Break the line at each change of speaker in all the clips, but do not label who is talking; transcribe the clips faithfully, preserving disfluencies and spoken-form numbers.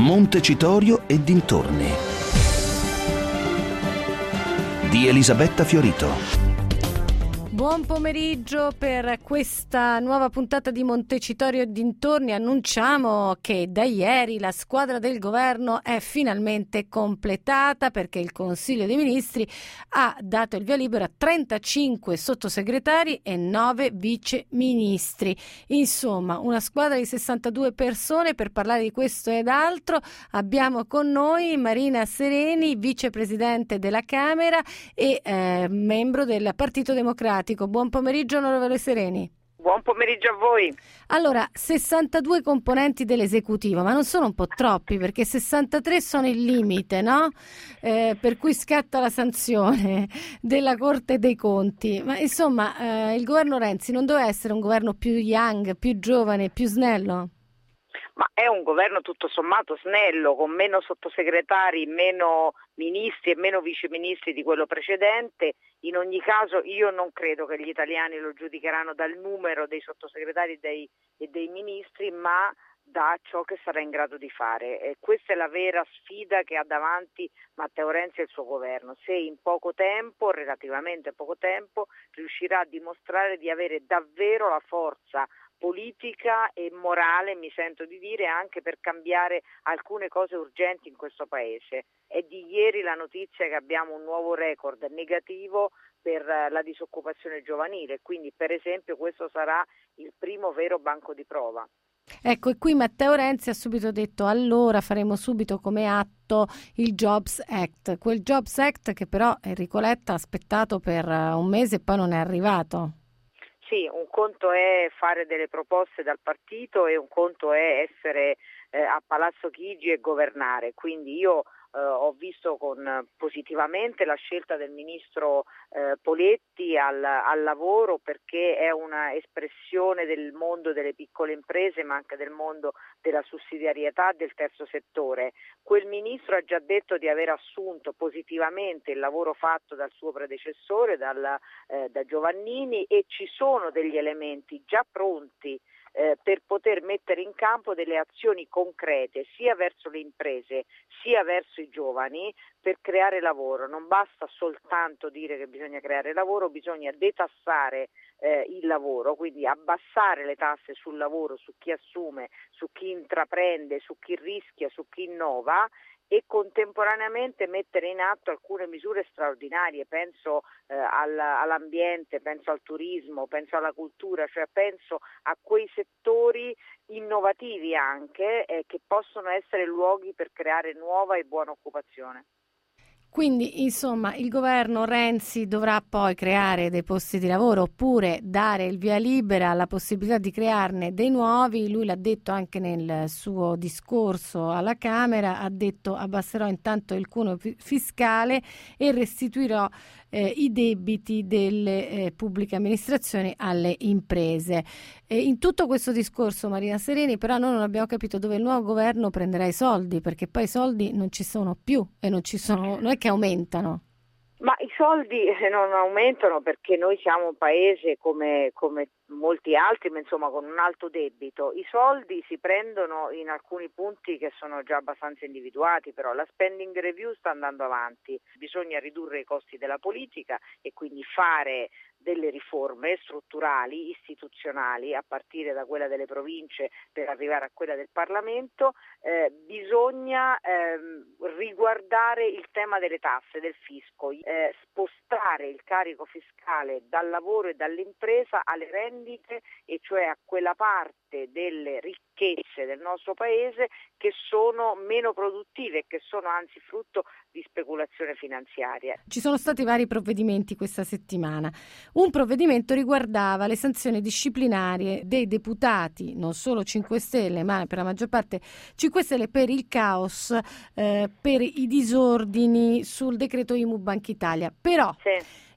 Montecitorio e dintorni di Elisabetta Fiorito.
Buon pomeriggio per questa nuova puntata di Montecitorio e dintorni. Annunciamo che da ieri la squadra del governo è finalmente completata, perché il Consiglio dei Ministri ha dato il via libera a trentacinque sottosegretari e nove viceministri. Insomma, una squadra di sessantadue persone. Per parlare di questo ed altro abbiamo con noi Marina Sereni, vicepresidente della Camera e eh, membro del Partito Democratico. Buon pomeriggio onorevole Sereni.
Buon pomeriggio a voi.
Allora, sessantadue componenti dell'esecutivo, ma non sono un po' troppi, perché sessantatré sono il limite, no? Eh, per cui scatta la sanzione della Corte dei Conti. Ma insomma, eh, il governo Renzi non doveva essere un governo più young, più giovane, più snello?
Ma è un governo tutto sommato snello, con meno sottosegretari, meno ministri e meno viceministri di quello precedente. In ogni caso io non credo che gli italiani lo giudicheranno dal numero dei sottosegretari e dei, e dei ministri, ma da ciò che sarà in grado di fare. E questa è la vera sfida che ha davanti Matteo Renzi e il suo governo. Se in poco tempo, relativamente poco tempo, riuscirà a dimostrare di avere davvero la forza politica e morale, mi sento di dire, anche per cambiare alcune cose urgenti in questo Paese. È di ieri la notizia che abbiamo un nuovo record negativo per la disoccupazione giovanile, quindi per esempio questo sarà il primo vero banco di prova.
Ecco, e qui Matteo Renzi ha subito detto: allora faremo subito come atto il Jobs Act, quel Jobs Act che però Enrico Letta ha aspettato per un mese e poi non è arrivato.
Sì, un conto è fare delle proposte dal partito e un conto è essere eh, a Palazzo Chigi e governare, quindi io eh, ho visto con positivamente la scelta del ministro eh, Poletti al, al lavoro, perché è una espressione del mondo delle piccole imprese, ma anche del mondo della sussidiarietà del terzo settore. Quel ministro ha già detto di aver assunto positivamente il lavoro fatto dal suo predecessore, dal, eh, da Giovannini, e ci sono degli elementi già pronti eh, per poter mettere in campo delle azioni concrete sia verso le imprese sia verso i giovani per creare lavoro. Non basta soltanto dire che bisogna creare lavoro, bisogna detassare eh, il lavoro, quindi abbassare le tasse sul lavoro, su chi assume, su chi intraprende, su chi rischia, su chi innova, e contemporaneamente mettere in atto alcune misure straordinarie. Penso eh, al, all'ambiente, penso al turismo, penso alla cultura, cioè penso a quei settori innovativi anche eh, che possono essere luoghi per creare nuova e buona occupazione.
Quindi, insomma, il governo Renzi dovrà poi creare dei posti di lavoro oppure dare il via libera alla possibilità di crearne dei nuovi. Lui l'ha detto anche nel suo discorso alla Camera, ha detto: abbasserò intanto il cuneo fiscale e restituirò eh, i debiti delle eh, pubbliche amministrazioni alle imprese. E in tutto questo discorso, Marina Sereni, però noi non abbiamo capito dove il nuovo governo prenderà i soldi, perché poi i soldi non ci sono più e non ci sono, non è che aumentano.
Ma i soldi non aumentano perché noi siamo un paese come, come molti altri, ma insomma con un alto debito. I soldi si prendono in alcuni punti che sono già abbastanza individuati, però la spending review sta andando avanti. Bisogna ridurre i costi della politica e quindi fare delle riforme strutturali, istituzionali, a partire da quella delle province per arrivare a quella del Parlamento. Eh, bisogna ehm, riguardare il tema delle tasse, del fisco, eh, spostare il carico fiscale dal lavoro e dall'impresa alle rendite, e cioè a quella parte delle ricchezze del nostro paese che sono meno produttive e che sono anzi frutto di speculazione finanziaria.
Ci sono stati vari provvedimenti questa settimana. Un provvedimento riguardava le sanzioni disciplinarie dei deputati, non solo cinque Stelle, ma per la maggior parte cinque Stelle, per il caos, eh, per i disordini sul decreto I M U Banca Italia. Però
sì.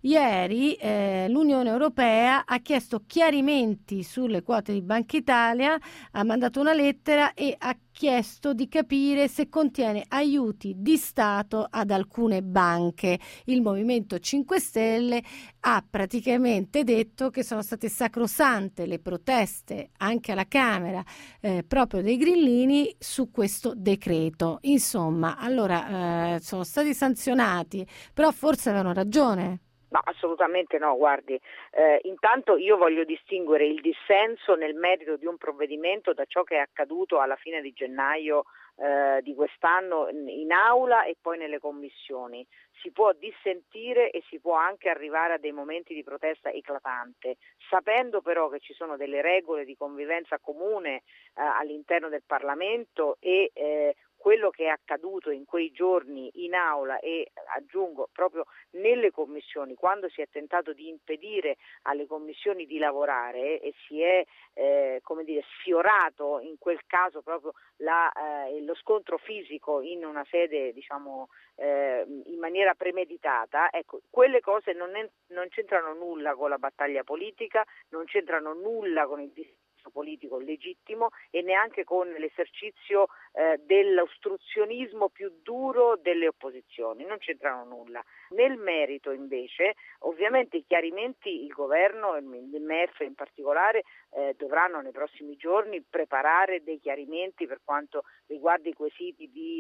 Ieri eh, l'Unione Europea ha chiesto chiarimenti sulle quote di Banca Italia, ha mandato una lettera e ha chiesto di capire se contiene aiuti di Stato ad alcune banche. Il Movimento cinque Stelle ha praticamente detto che sono state sacrosante le proteste anche alla Camera eh, proprio dei grillini su questo decreto. Insomma, allora eh, sono stati sanzionati, però forse avevano ragione.
No, assolutamente no, guardi, eh, intanto io voglio distinguere il dissenso nel merito di un provvedimento da ciò che è accaduto alla fine di gennaio eh, di quest'anno in aula e poi nelle commissioni. Si può dissentire e si può anche arrivare a dei momenti di protesta eclatante, sapendo però che ci sono delle regole di convivenza comune eh, all'interno del Parlamento e eh, quello che è accaduto in quei giorni in aula e aggiungo proprio nelle commissioni, quando si è tentato di impedire alle commissioni di lavorare e si è eh, come dire, sfiorato in quel caso proprio la, eh, lo scontro fisico in una sede diciamo eh, in maniera premeditata, ecco, quelle cose non, è, non c'entrano nulla con la battaglia politica, non c'entrano nulla con il dissenso politico legittimo e neanche con l'esercizio eh, dell'ostruzionismo più duro delle opposizioni, non c'entrano nulla. Nel merito invece ovviamente i chiarimenti il governo, l'I M F in particolare, eh, dovranno nei prossimi giorni preparare dei chiarimenti per quanto riguarda i quesiti di,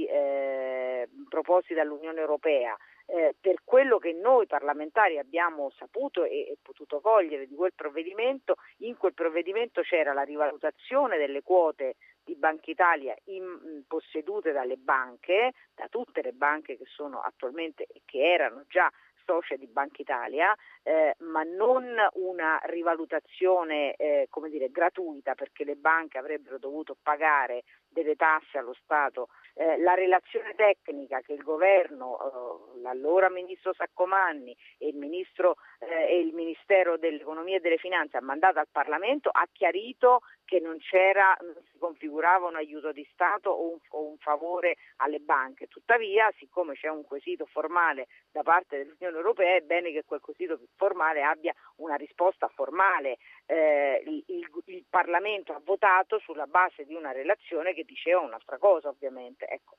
eh, proposti dall'Unione Europea. Eh, per quello che noi parlamentari abbiamo saputo e, e potuto cogliere di quel provvedimento, in quel provvedimento c'era la rivalutazione delle quote di Banca Italia in, in, possedute dalle banche, da tutte le banche che sono attualmente e che erano già socie di Banca Italia, eh, ma non una rivalutazione eh, come dire, gratuita, perché le banche avrebbero dovuto pagare delle tasse allo Stato. Eh, la relazione tecnica che il governo, eh, l'allora ministro Saccomanni e il ministro eh, e il Ministero dell'Economia e delle Finanze ha mandato al Parlamento ha chiarito che non c'era, non si configurava un aiuto di Stato o un, o un favore alle banche. Tuttavia, siccome c'è un quesito formale da parte dell'Unione Europea, è bene che quel quesito formale abbia una risposta formale. Eh, il, il, il Parlamento ha votato sulla base di una relazione che diceva un'altra cosa, ovviamente. Ecco.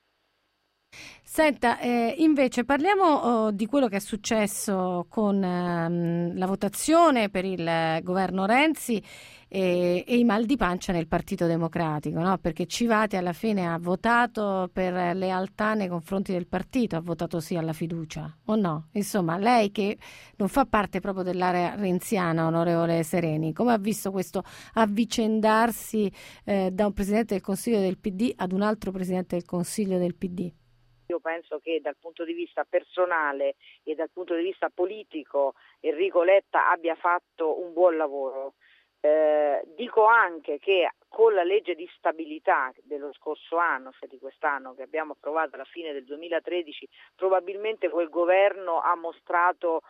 Senta, eh, invece parliamo oh, di quello che è successo con ehm, la votazione per il eh, governo Renzi e, e i mal di pancia nel Partito Democratico, no? Perché Civati alla fine ha votato per lealtà nei confronti del partito, ha votato sì alla fiducia, o no? Insomma, lei che non fa parte proprio dell'area renziana, onorevole Sereni, come ha visto questo avvicendarsi eh, da un Presidente del Consiglio del P D ad un altro Presidente del Consiglio del P D?
Io penso che dal punto di vista personale e dal punto di vista politico Enrico Letta abbia fatto un buon lavoro. Eh, dico anche che con la legge di stabilità dello scorso anno, cioè di quest'anno, che abbiamo approvato alla fine del duemilatredici, probabilmente quel governo ha mostrato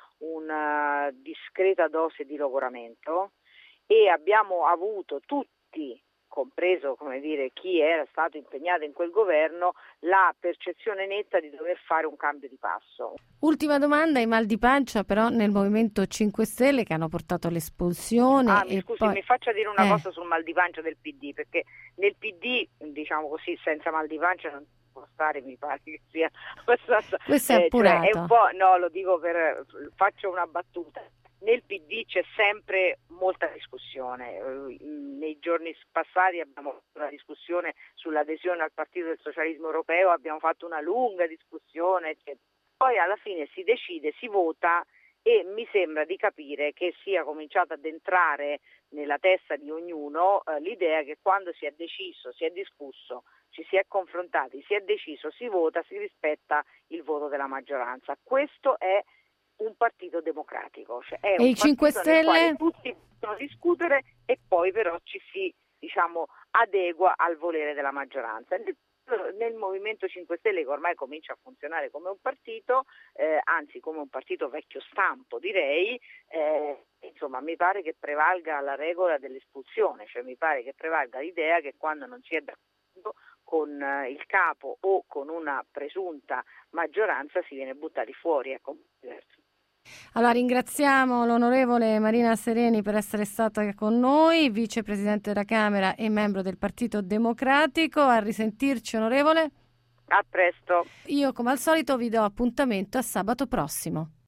una discreta dose di logoramento e abbiamo avuto tutti, compreso come dire chi era stato impegnato in quel governo, la percezione netta di dover fare un cambio di passo.
Ultima domanda, i mal di pancia però nel Movimento cinque Stelle che hanno portato all'espulsione.
Ah, mi
e
scusi,
poi...
mi faccia dire una
eh.
cosa sul mal di pancia del P D, perché nel P D, diciamo così, senza mal di pancia non si può stare, mi pare che sia abbastanza...
Questo è
eh,
appurato.
Cioè, è un po', no, lo dico per... faccio una battuta. Nel P D c'è sempre molta discussione. Nei giorni passati abbiamo fatto una discussione sull'adesione al Partito del Socialismo Europeo, abbiamo fatto una lunga discussione, eccetera. Poi alla fine si decide, si vota e mi sembra di capire che sia cominciato ad entrare nella testa di ognuno eh, l'idea che quando si è deciso, si è discusso, ci si è confrontati, si è deciso, si vota, si rispetta il voto della maggioranza. Questo è un partito democratico, cioè è
e
un
i cinque
partito nel
Stelle?
quale tutti possono discutere e poi però ci si diciamo adegua al volere della maggioranza. Nel, nel Movimento cinque Stelle, che ormai comincia a funzionare come un partito, eh, anzi come un partito vecchio stampo direi, eh, insomma mi pare che prevalga la regola dell'espulsione, cioè mi pare che prevalga l'idea che quando non si è d'accordo con il capo o con una presunta maggioranza si viene buttati fuori, ecco, diverso.
Allora ringraziamo l'onorevole Marina Sereni per essere stata con noi, vicepresidente della Camera e membro del Partito Democratico. A risentirci, onorevole.
A presto.
Io come al solito vi do appuntamento a sabato prossimo.